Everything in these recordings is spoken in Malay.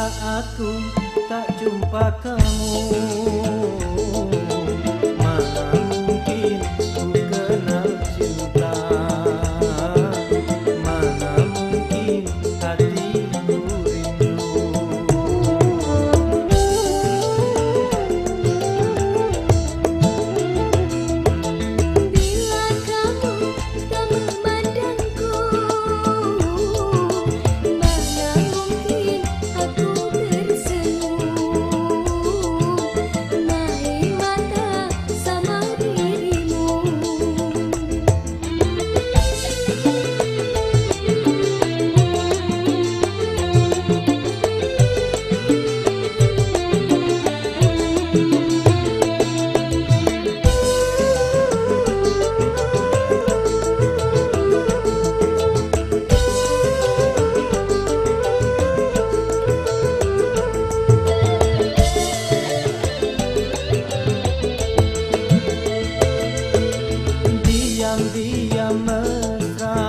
aku tak jumpa kamu, mana mungkin ku kenal cinta, mana mungkin hatiku rindu. Bila kamu tak memandangku, mana mungkin aku tersenyum, naik mata sama dirimu. Diam-diam mesra,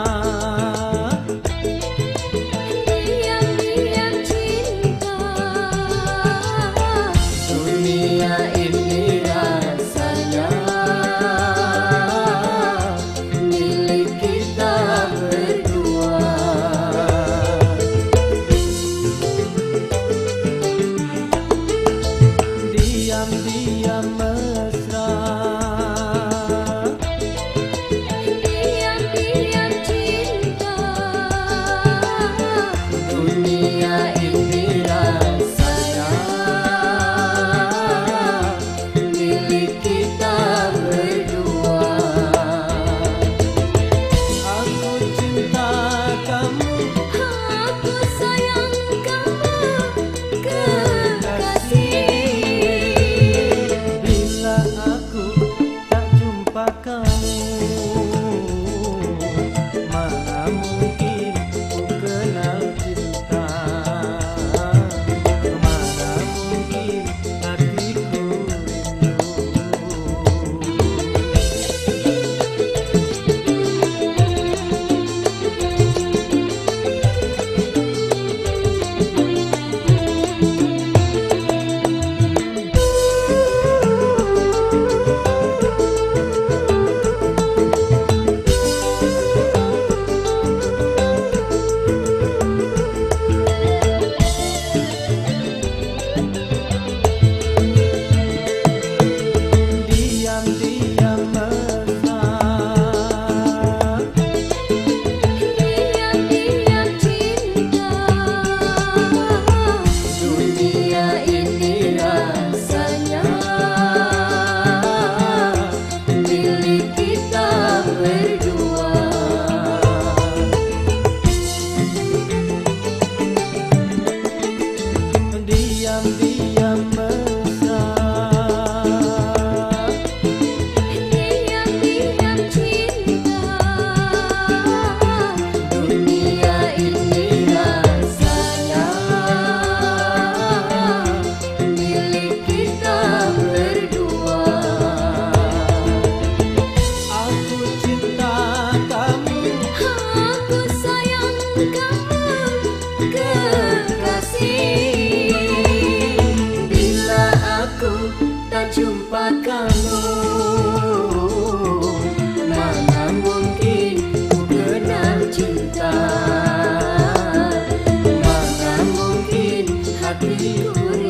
Diam-diam cinta, dunia ini rasanya milik kita berdua. Diam-diam mesra, diam-diam cinta, dunia ini rasanya milik kita berdua. Aku cinta kamu, aku sayang kamu, kekasih. bila aku tak jumpa kamu, mana mungkin ku kenal cinta, mana mungkin hatiku rindu. Diam-diam mesra, Diam-diam cinta, dunia ini rasanya milik kita berdua. Diam-diam mesra, diam-diam cinta, dunia ini rasanya milik kita berdua. Aku cinta kamu, aku sayang kamu, kekasih. bila aku tak jumpa kamu, mana mungkin ku kenal cinta, mana mungkin hatiku